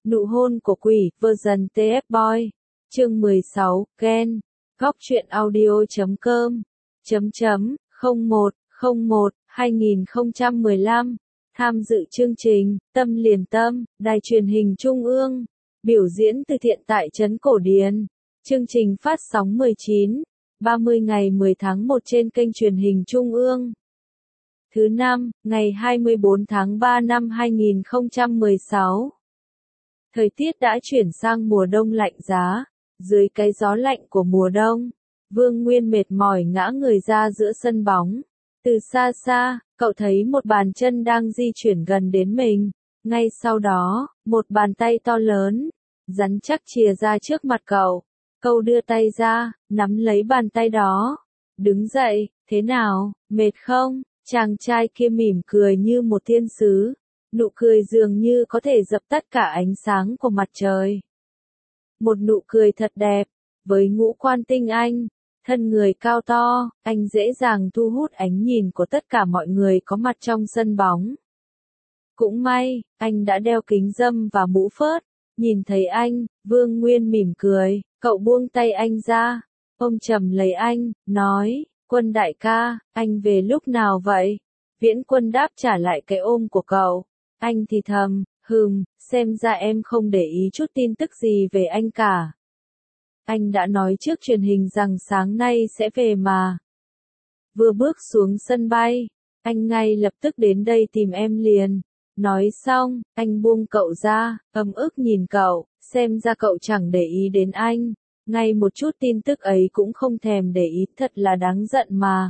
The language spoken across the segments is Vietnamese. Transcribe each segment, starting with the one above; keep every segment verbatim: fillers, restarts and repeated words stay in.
Nụ hôn của quỷ, version tê ép Boy. Chương mười sáu, Ken. Góc truyện audio chấm com. Chấm chấm, không một, không một, hai nghìn không trăm mười lăm. Tham dự chương trình, Tâm Liền Tâm, Đài truyền hình Trung ương. Biểu diễn từ thiện tại Trấn Cổ Điền. Chương trình phát sóng mười chín, ba mươi ngày mười tháng một trên kênh truyền hình Trung ương. Thứ năm, ngày hai mươi bốn tháng ba năm hai nghìn không trăm mười sáu. Thời tiết đã chuyển sang mùa đông lạnh giá. Dưới cái gió lạnh của mùa đông, Vương Nguyên mệt mỏi ngã người ra giữa sân bóng. Từ xa xa, cậu thấy một bàn chân đang di chuyển gần đến mình. Ngay sau đó, một bàn tay to lớn, rắn chắc chìa ra trước mặt cậu. Cậu đưa tay ra, nắm lấy bàn tay đó. Đứng dậy, thế nào, mệt không? Chàng trai kia mỉm cười như một thiên sứ. Nụ cười dường như có thể dập tắt cả ánh sáng của mặt trời. Một nụ cười thật đẹp, với ngũ quan tinh anh, thân người cao to, anh dễ dàng thu hút ánh nhìn của tất cả mọi người có mặt trong sân bóng. Cũng may, anh đã đeo kính râm và mũ phớt. Nhìn thấy anh, Vương Nguyên mỉm cười, cậu buông tay anh ra, ôm chầm lấy anh, nói, Quân đại ca, anh về lúc nào vậy? Viễn Quân đáp trả lại cái ôm của cậu. Anh thì thầm, hừm, xem ra em không để ý chút tin tức gì về anh cả. Anh đã nói trước truyền hình rằng sáng nay sẽ về mà. Vừa bước xuống sân bay, anh ngay lập tức đến đây tìm em liền. Nói xong, anh buông cậu ra, ấm ức nhìn cậu, xem ra cậu chẳng để ý đến anh. Ngay một chút tin tức ấy cũng không thèm để ý, thật là đáng giận mà.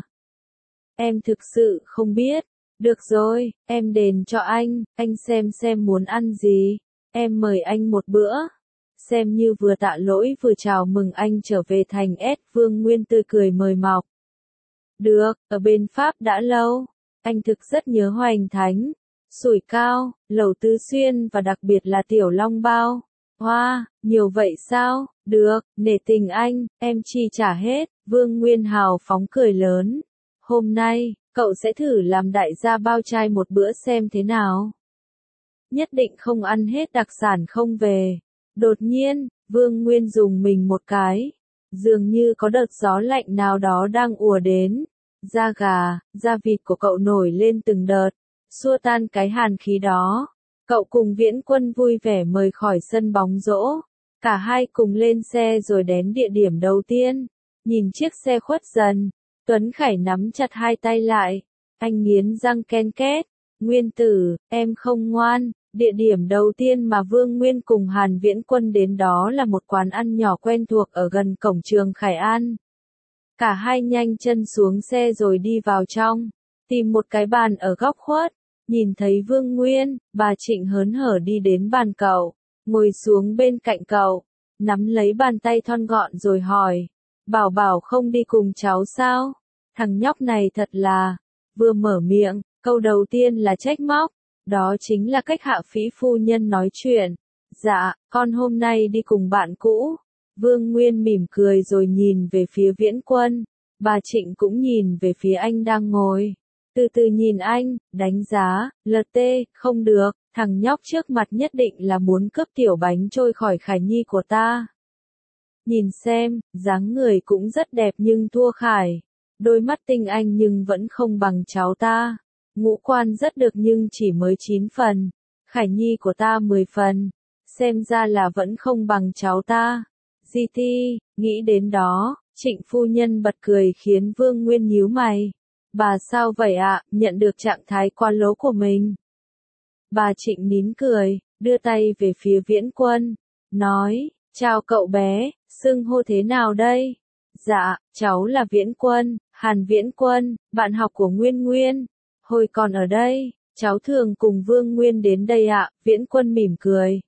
Em thực sự không biết. Được rồi, em đền cho anh, anh xem xem muốn ăn gì. Em mời anh một bữa. Xem như vừa tạ lỗi vừa chào mừng anh trở về thành S. Vương Nguyên tươi cười mời mọc. Được, ở bên Pháp đã lâu. Anh thực rất nhớ Hoành Thánh, Sủi Cao, Lẩu Tứ Xuyên và đặc biệt là Tiểu Long Bao. Hoa, wow, nhiều vậy sao? Được, nể tình anh, em chi trả hết. Vương Nguyên hào phóng cười lớn. Hôm nay, cậu sẽ thử làm đại gia bao trai một bữa xem thế nào. Nhất định không ăn hết đặc sản không về. Đột nhiên, Vương Nguyên dùng mình một cái. Dường như có đợt gió lạnh nào đó đang ùa đến. Da gà, da vịt của cậu nổi lên từng đợt, xua tan cái hàn khí đó. Cậu cùng Viễn Quân vui vẻ mời khỏi sân bóng rổ. Cả hai cùng lên xe rồi đến địa điểm đầu tiên. Nhìn chiếc xe khuất dần, Tuấn Khải nắm chặt hai tay lại. Anh nghiến răng ken két. Nguyên tử, em không ngoan. Địa điểm đầu tiên mà Vương Nguyên cùng Hàn Viễn Quân đến đó là một quán ăn nhỏ quen thuộc ở gần cổng trường Khải An. Cả hai nhanh chân xuống xe rồi đi vào trong. Tìm một cái bàn ở góc khuất. Nhìn thấy Vương Nguyên, bà Trịnh hớn hở đi đến bàn cậu. Ngồi xuống bên cạnh cậu. Nắm lấy bàn tay thon gọn rồi hỏi. Bảo Bảo không đi cùng cháu sao? Thằng nhóc này thật là. Vừa mở miệng, câu đầu tiên là trách móc. Đó chính là cách Hạ Phỉ phu nhân nói chuyện. Dạ, con hôm nay đi cùng bạn cũ. Vương Nguyên mỉm cười rồi nhìn về phía Viễn Quân. Bà Trịnh cũng nhìn về phía anh đang ngồi. Từ từ nhìn anh, đánh giá, lờ tê, không được, thằng nhóc trước mặt nhất định là muốn cướp tiểu bánh trôi khỏi Khải Nhi của ta. Nhìn xem, dáng người cũng rất đẹp nhưng thua Khải. Đôi mắt tinh anh nhưng vẫn không bằng cháu ta. Ngũ quan rất được nhưng chỉ mới chín phần. Khải Nhi của ta mười phần. Xem ra là vẫn không bằng cháu ta. giê tê, nghĩ đến đó, Trịnh phu nhân bật cười khiến Vương Nguyên nhíu mày. Bà sao vậy ạ, nhận được trạng thái quá lố của mình. Bà Trịnh nín cười, đưa tay về phía Viễn Quân. Nói, chào cậu bé, xưng hô thế nào đây? Dạ, cháu là Viễn Quân, Hàn Viễn Quân, bạn học của Nguyên Nguyên. Hồi còn ở đây, cháu thường cùng Vương Nguyên đến đây ạ, Viễn Quân mỉm cười.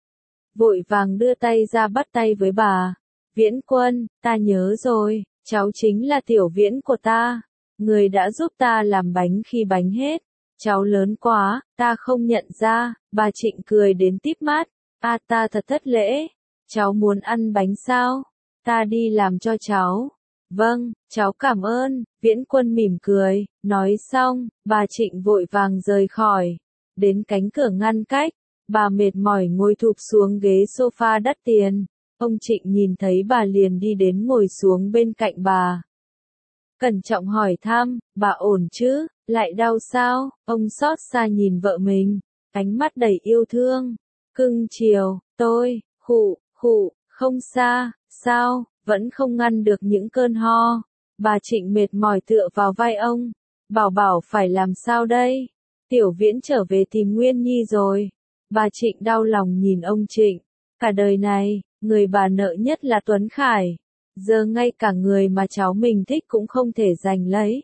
Vội vàng đưa tay ra bắt tay với bà. Viễn Quân, ta nhớ rồi, cháu chính là Tiểu Viễn của ta. Người đã giúp ta làm bánh khi bánh hết. Cháu lớn quá, ta không nhận ra. Bà Trịnh cười đến tít mắt. A ta thật thất lễ. Cháu muốn ăn bánh sao? Ta đi làm cho cháu. Vâng, cháu cảm ơn. Viễn Quân mỉm cười. Nói xong, bà Trịnh vội vàng rời khỏi. Đến cánh cửa ngăn cách. Bà mệt mỏi ngồi thụp xuống ghế sofa đắt tiền. Ông Trịnh nhìn thấy bà liền đi đến ngồi xuống bên cạnh bà. Cẩn trọng hỏi thăm, bà ổn chứ, lại đau sao? Ông xót xa nhìn vợ mình, ánh mắt đầy yêu thương, cưng chiều. Tôi, khụ, khụ, không xa, sao, vẫn không ngăn được những cơn ho. Bà Trịnh mệt mỏi tựa vào vai ông. Bảo bảo phải làm sao đây? Tiểu Viễn trở về tìm Nguyên Nhi rồi. Bà Trịnh đau lòng nhìn ông Trịnh. Cả đời này, người bà nợ nhất là Tuấn Khải. Giờ ngay cả người mà cháu mình thích cũng không thể giành lấy.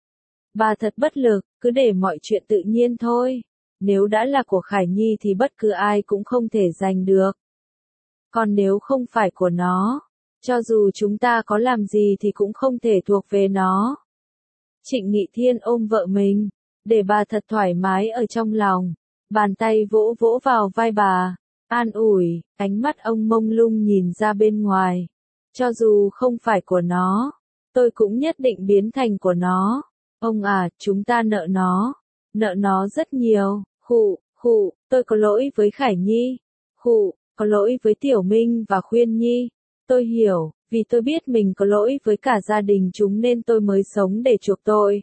Bà thật bất lực, cứ để mọi chuyện tự nhiên thôi. Nếu đã là của Khải Nhi thì bất cứ ai cũng không thể giành được. Còn nếu không phải của nó, cho dù chúng ta có làm gì thì cũng không thể thuộc về nó. Trịnh Nghị Thiên ôm vợ mình, để bà thật thoải mái ở trong lòng. Bàn tay vỗ vỗ vào vai bà, an ủi, ánh mắt ông mông lung nhìn ra bên ngoài. Cho dù không phải của nó, tôi cũng nhất định biến thành của nó. Ông à, chúng ta nợ nó, nợ nó rất nhiều. Khụ, khụ, tôi có lỗi với Khải Nhi. Khụ, có lỗi với Tiểu Minh và Khuyên Nhi. Tôi hiểu, vì tôi biết mình có lỗi với cả gia đình chúng nên tôi mới sống để chuộc tội.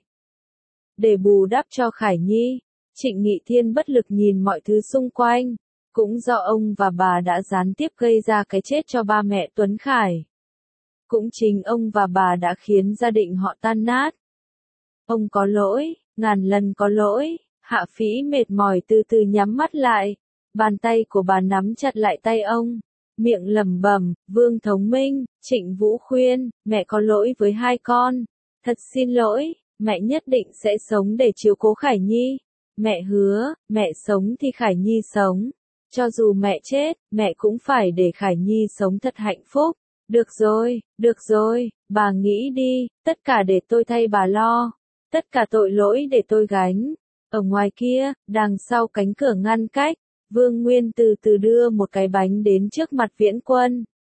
Để bù đắp cho Khải Nhi, Trịnh Nghị Thiên bất lực nhìn mọi thứ xung quanh. Cũng do ông và bà đã gián tiếp gây ra cái chết cho ba mẹ Tuấn Khải. Cũng chính ông và bà đã khiến gia đình họ tan nát. Ông có lỗi, ngàn lần có lỗi. Hạ Phỉ mệt mỏi từ từ nhắm mắt lại. Bàn tay của bà nắm chặt lại tay ông. Miệng lẩm bẩm, Vương Thống Minh, Trịnh Vũ Khuyên, mẹ có lỗi với hai con. Thật xin lỗi, mẹ nhất định sẽ sống để chiếu cố Khải Nhi. Mẹ hứa, mẹ sống thì Khải Nhi sống. Cho dù mẹ chết, mẹ cũng phải để Khải Nhi sống thật hạnh phúc. Được rồi, được rồi, bà nghĩ đi, tất cả để tôi thay bà lo. Tất cả tội lỗi để tôi gánh. Ở ngoài kia, đằng sau cánh cửa ngăn cách, Vương Nguyên từ từ đưa một cái bánh đến trước mặt Viễn Quân.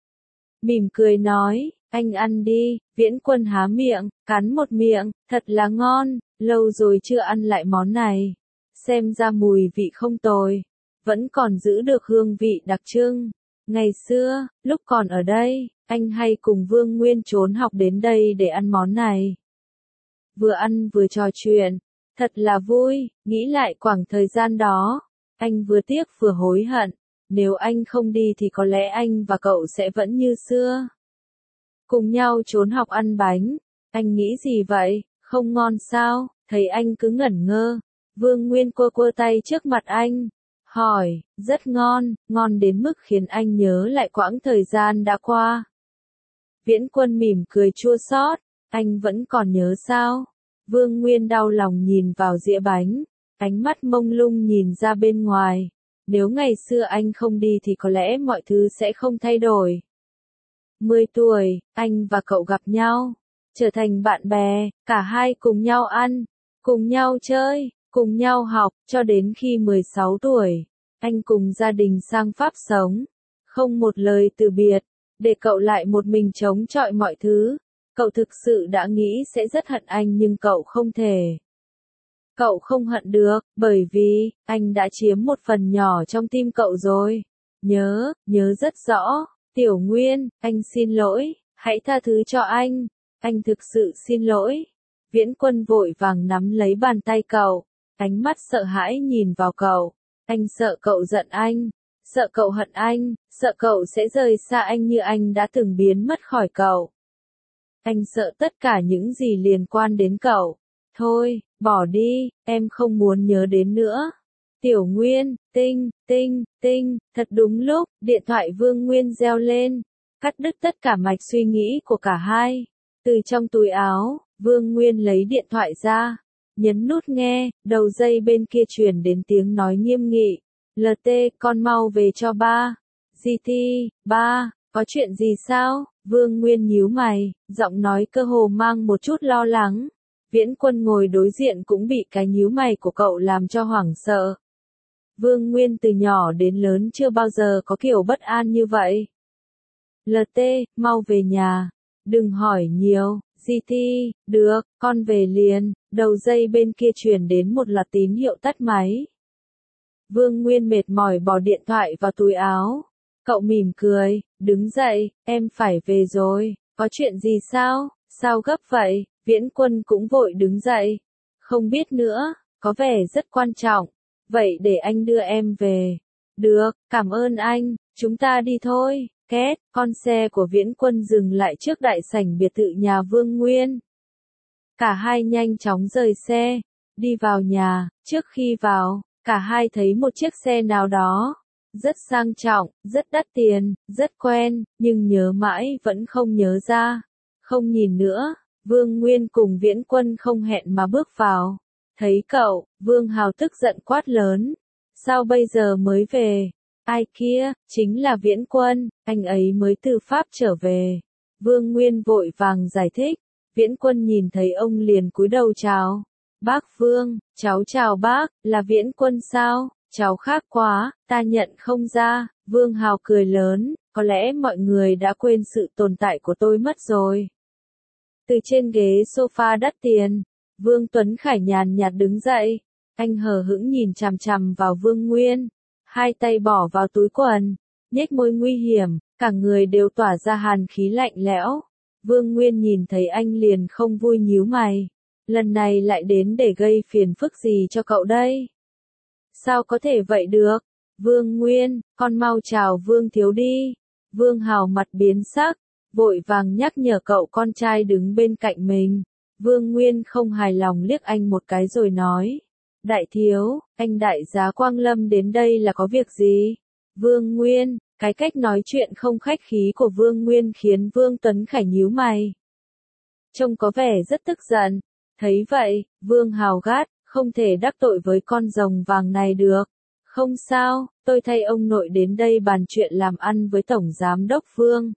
Mỉm cười nói, anh ăn đi. Viễn Quân há miệng, cắn một miệng, thật là ngon, lâu rồi chưa ăn lại món này. Xem ra mùi vị không tồi, vẫn còn giữ được hương vị đặc trưng. Ngày xưa, lúc còn ở đây, anh hay cùng Vương Nguyên trốn học đến đây để ăn món này. Vừa ăn vừa trò chuyện, thật là vui, nghĩ lại khoảng thời gian đó. Anh vừa tiếc vừa hối hận, nếu anh không đi thì có lẽ anh và cậu sẽ vẫn như xưa. Cùng nhau trốn học ăn bánh, anh nghĩ gì vậy, không ngon sao, thấy anh cứ ngẩn ngơ. Vương Nguyên quơ quơ tay trước mặt anh, hỏi, rất ngon, ngon đến mức khiến anh nhớ lại quãng thời gian đã qua. Viễn Quân mỉm cười chua xót, anh vẫn còn nhớ sao? Vương Nguyên đau lòng nhìn vào dĩa bánh. Ánh mắt mông lung nhìn ra bên ngoài. Nếu ngày xưa anh không đi thì có lẽ mọi thứ sẽ không thay đổi. Mười tuổi, anh và cậu gặp nhau. Trở thành bạn bè, cả hai cùng nhau ăn, cùng nhau chơi, cùng nhau học, cho đến khi mười sáu tuổi. Anh cùng gia đình sang Pháp sống. Không một lời từ biệt, để cậu lại một mình chống chọi mọi thứ. Cậu thực sự đã nghĩ sẽ rất hận anh nhưng cậu không thể. Cậu không hận được, bởi vì, anh đã chiếm một phần nhỏ trong tim cậu rồi. Nhớ, nhớ rất rõ. Tiểu Nguyên, anh xin lỗi, hãy tha thứ cho anh. Anh thực sự xin lỗi. Viễn Quân vội vàng nắm lấy bàn tay cậu. Ánh mắt sợ hãi nhìn vào cậu. Anh sợ cậu giận anh. Sợ cậu hận anh. Sợ cậu sẽ rời xa anh như anh đã từng biến mất khỏi cậu. Anh sợ tất cả những gì liên quan đến cậu. Thôi, bỏ đi, em không muốn nhớ đến nữa. Tiểu Nguyên, tinh, tinh, tinh, thật đúng lúc, điện thoại Vương Nguyên reo lên, cắt đứt tất cả mạch suy nghĩ của cả hai. Từ trong túi áo, Vương Nguyên lấy điện thoại ra, nhấn nút nghe, đầu dây bên kia truyền đến tiếng nói nghiêm nghị. lờ tê, con mau về cho ba. giê tê, ba, có chuyện gì sao? Vương Nguyên nhíu mày, giọng nói cơ hồ mang một chút lo lắng. Viễn Quân ngồi đối diện cũng bị cái nhíu mày của cậu làm cho hoảng sợ. Vương Nguyên từ nhỏ đến lớn chưa bao giờ có kiểu bất an như vậy. lờ tê, mau về nhà. Đừng hỏi nhiều. giê tê, được, con về liền. Đầu dây bên kia truyền đến một loạt tín hiệu tắt máy. Vương Nguyên mệt mỏi bỏ điện thoại vào túi áo. Cậu mỉm cười, đứng dậy, em phải về rồi, có chuyện gì sao, sao gấp vậy, Viễn Quân cũng vội đứng dậy. Không biết nữa, có vẻ rất quan trọng, vậy để anh đưa em về. Được, cảm ơn anh, chúng ta đi thôi. Két, con xe của Viễn Quân dừng lại trước đại sảnh biệt thự nhà Vương Nguyên. Cả hai nhanh chóng rời xe, đi vào nhà, trước khi vào, cả hai thấy một chiếc xe nào đó. Rất sang trọng, rất đắt tiền, rất quen, nhưng nhớ mãi vẫn không nhớ ra. Không nhìn nữa, Vương Nguyên cùng Viễn Quân không hẹn mà bước vào. Thấy cậu, Vương Hào tức giận quát lớn. Sao bây giờ mới về? Ai kia, chính là Viễn Quân, anh ấy mới từ Pháp trở về. Vương Nguyên vội vàng giải thích. Viễn Quân nhìn thấy ông liền cúi đầu chào. Bác Vương, cháu chào bác, là Viễn Quân sao? Cháu khác quá, ta nhận không ra. Vương Hào cười lớn, có lẽ mọi người đã quên sự tồn tại của tôi mất rồi. Từ trên ghế sofa đắt tiền, Vương Tuấn Khải nhàn nhạt đứng dậy. Anh hờ hững nhìn chằm chằm vào Vương Nguyên, hai tay bỏ vào túi quần, nhếch môi nguy hiểm, cả người đều tỏa ra hàn khí lạnh lẽo. Vương Nguyên nhìn thấy anh liền không vui nhíu mày. Lần này lại đến để gây phiền phức gì cho cậu đây? Sao có thể vậy được? Vương Nguyên, con mau chào Vương Thiếu đi. Vương Hào mặt biến sắc, vội vàng nhắc nhở cậu con trai đứng bên cạnh mình. Vương Nguyên không hài lòng liếc anh một cái rồi nói. Đại Thiếu, anh đại giá Quang Lâm đến đây là có việc gì? Vương Nguyên, cái cách nói chuyện không khách khí của Vương Nguyên khiến Vương Tuấn Khải nhíu mày. Trông có vẻ rất tức giận. Thấy vậy, Vương Hào gắt, không thể đắc tội với con rồng vàng này được. Không sao, tôi thay ông nội đến đây bàn chuyện làm ăn với Tổng Giám đốc Vương.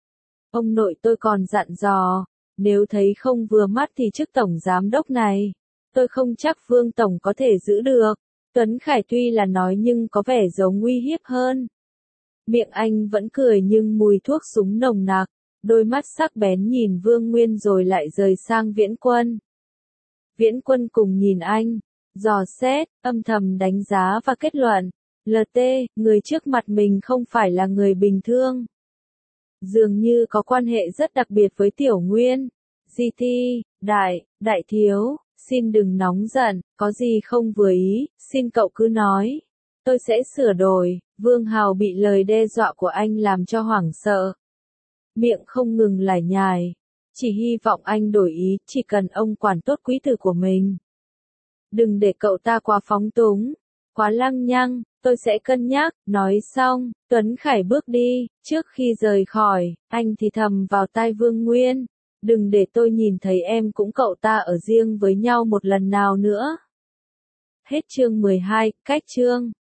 Ông nội tôi còn dặn dò, nếu thấy không vừa mắt thì chức Tổng Giám đốc này, tôi không chắc Vương Tổng có thể giữ được. Tuấn Khải tuy là nói nhưng có vẻ giống uy hiếp hơn. Miệng anh vẫn cười nhưng mùi thuốc súng nồng nặc, đôi mắt sắc bén nhìn Vương Nguyên rồi lại rời sang Viễn Quân. Viễn Quân cùng nhìn anh, dò xét, âm thầm đánh giá và kết luận. lờ tê, người trước mặt mình không phải là người bình thường. Dường như có quan hệ rất đặc biệt với Tiểu Nguyên. giê tê, đại, đại thiếu, xin đừng nóng giận, có gì không vừa ý, xin cậu cứ nói. Tôi sẽ sửa đổi. Vương Hào bị lời đe dọa của anh làm cho hoảng sợ. Miệng không ngừng lải nhải. Chỉ hy vọng anh đổi ý, chỉ cần ông quản tốt quý tử của mình. Đừng để cậu ta quá phóng túng, quá lăng nhăng, tôi sẽ cân nhắc. Nói xong, Tuấn Khải bước đi, trước khi rời khỏi, anh thì thầm vào tai Vương Nguyên. Đừng để tôi nhìn thấy em cũng cậu ta ở riêng với nhau một lần nào nữa. Hết chương mười hai, cách chương.